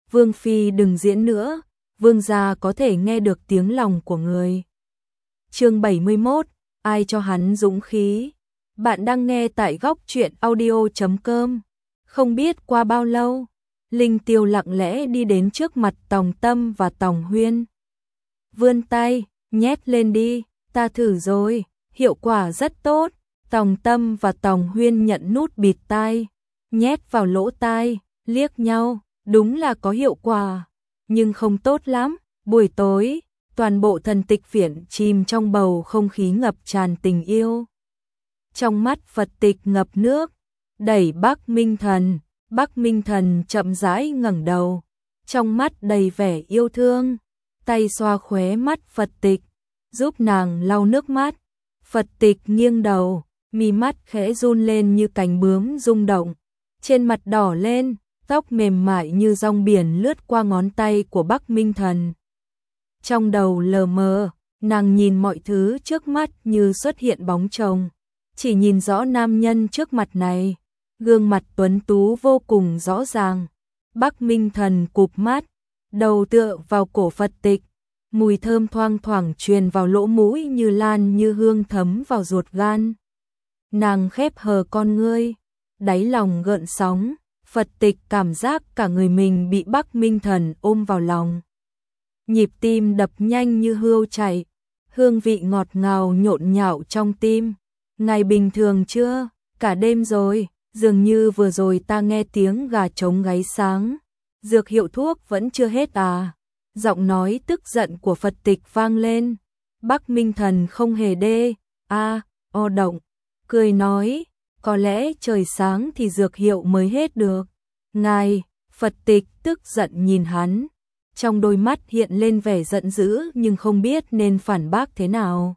Vương phi đừng diễn nữa, vương gia có thể nghe được tiếng lòng của người. Chương 71, ai cho hắn dũng khí? Bạn đang nghe tại góc truyện audio.com. Không biết qua bao lâu, Linh Tiêu lặng lẽ đi đến trước mặt Tòng Tâm và Tòng Huyên. Vươn tay, nhét lên đi, ta thử rồi, hiệu quả rất tốt. Tòng Tâm và Tòng Huyên nhận nút bịt tai, nhét vào lỗ tai, liếc nhau, đúng là có hiệu quả, nhưng không tốt lắm. Buổi tối, toàn bộ thần tịch viện chìm trong bầu không khí ngập tràn tình yêu. Trong mắt Phật Tịch ngập nước, đẩy Bắc Minh Thần. Bắc Minh Thần chậm rãi ngẩng đầu, trong mắt đầy vẻ yêu thương, tay xoa khóe mắt Phật Tịch, giúp nàng lau nước mắt. Phật Tịch nghiêng đầu, mi mắt khẽ run lên như cánh bướm rung động, trên mặt đỏ lên, tóc mềm mại như dòng biển lướt qua ngón tay của Bắc Minh Thần. Trong đầu lờ mờ, nàng nhìn mọi thứ trước mắt như xuất hiện bóng chồng, chỉ nhìn rõ nam nhân trước mặt này. Gương mặt tuấn tú vô cùng rõ ràng. Bắc Minh Thần cụp mắt, đầu tựa vào cổ Phật Tịch, mùi thơm thoang thoảng truyền vào lỗ mũi như lan như hương thấm vào ruột gan. Nàng khép hờ con ngươi, đáy lòng gợn sóng, Phật Tịch cảm giác cả người mình bị Bắc Minh Thần ôm vào lòng. Nhịp tim đập nhanh như hươu chạy, hương vị ngọt ngào nhộn nhạo trong tim. Ngày bình thường chưa? Cả đêm rồi. Dường như vừa rồi ta nghe tiếng gà trống gáy sáng. Dược hiệu thuốc vẫn chưa hết à? Giọng nói tức giận của Phật Tịch vang lên. Bắc Minh Thần không hề động, cười nói, có lẽ trời sáng thì dược hiệu mới hết được. Ngài, Phật Tịch tức giận nhìn hắn, trong đôi mắt hiện lên vẻ giận dữ nhưng không biết nên phản bác thế nào.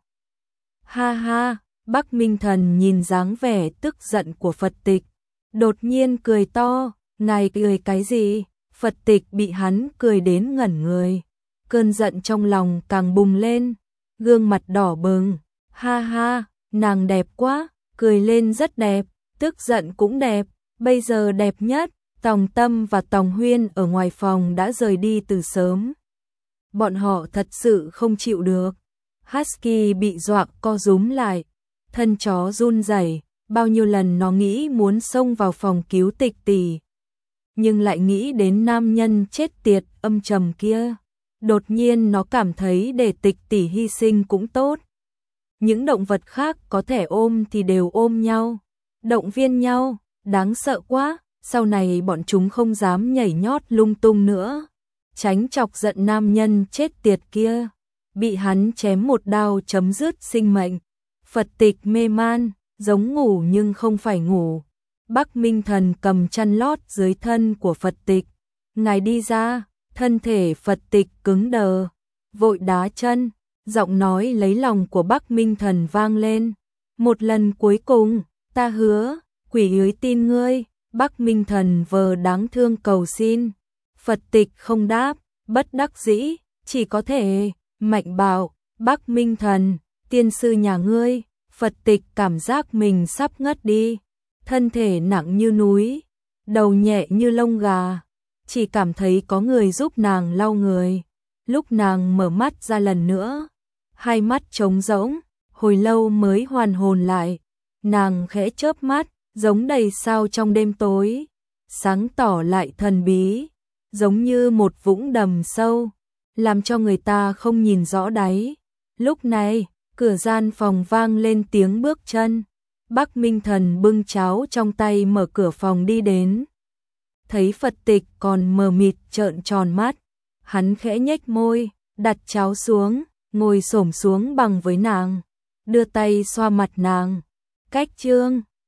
Ha ha. Bắc Minh Thần nhìn dáng vẻ tức giận của Phật Tịch, đột nhiên cười to, ngài cười cái gì? Phật Tịch bị hắn cười đến ngẩn người, cơn giận trong lòng càng bùng lên, gương mặt đỏ bừng, ha ha, nàng đẹp quá, cười lên rất đẹp, tức giận cũng đẹp, bây giờ đẹp nhất. Tòng Tâm và Tòng Huyên ở ngoài phòng đã rời đi từ sớm. Bọn họ thật sự không chịu được. Husky bị dọa co rúm lại, thân chó run rẩy, bao nhiêu lần nó nghĩ muốn xông vào phòng cứu Tịch tỷ, nhưng lại nghĩ đến nam nhân chết tiệt âm trầm kia. Đột nhiên nó cảm thấy để Tịch tỷ hy sinh cũng tốt. Những động vật khác có thể ôm thì đều ôm nhau, động viên nhau, đáng sợ quá. Sau này bọn chúng không dám nhảy nhót lung tung nữa, tránh chọc giận nam nhân chết tiệt kia. Bị hắn chém một đao chấm dứt sinh mệnh. Phật Tịch mê man, giống ngủ nhưng không phải ngủ. Bắc Minh Thần cầm chăn lót dưới thân của Phật Tịch. Ngài đi ra, thân thể Phật Tịch cứng đờ, vội đá chân, giọng nói lấy lòng của Bắc Minh Thần vang lên. Một lần cuối cùng, ta hứa, quỷ ưới tin ngươi. Bắc Minh Thần vờ đáng thương cầu xin. Phật Tịch không đáp, bất đắc dĩ, chỉ có thể mạnh bạo, Bắc Minh Thần, tiên sư nhà ngươi. Phật Tịch cảm giác mình sắp ngất đi, thân thể nặng như núi, đầu nhẹ như lông gà, chỉ cảm thấy có người giúp nàng lau người. Lúc nàng mở mắt ra lần nữa, hai mắt trống rỗng, hồi lâu mới hoàn hồn lại. Nàng khẽ chớp mắt, giống đầy sao trong đêm tối, sáng tỏ lại thần bí, giống như một vũng đầm sâu, làm cho người ta không nhìn rõ đáy. Lúc này, cửa gian phòng vang lên tiếng bước chân. Bắc Minh Thần bưng cháo trong tay mở cửa phòng đi đến. Thấy Phật Tịch còn mờ mịt trợn tròn mắt, hắn khẽ nhếch môi, đặt cháo xuống, ngồi xổm xuống bằng với nàng, đưa tay xoa mặt nàng. Cách chương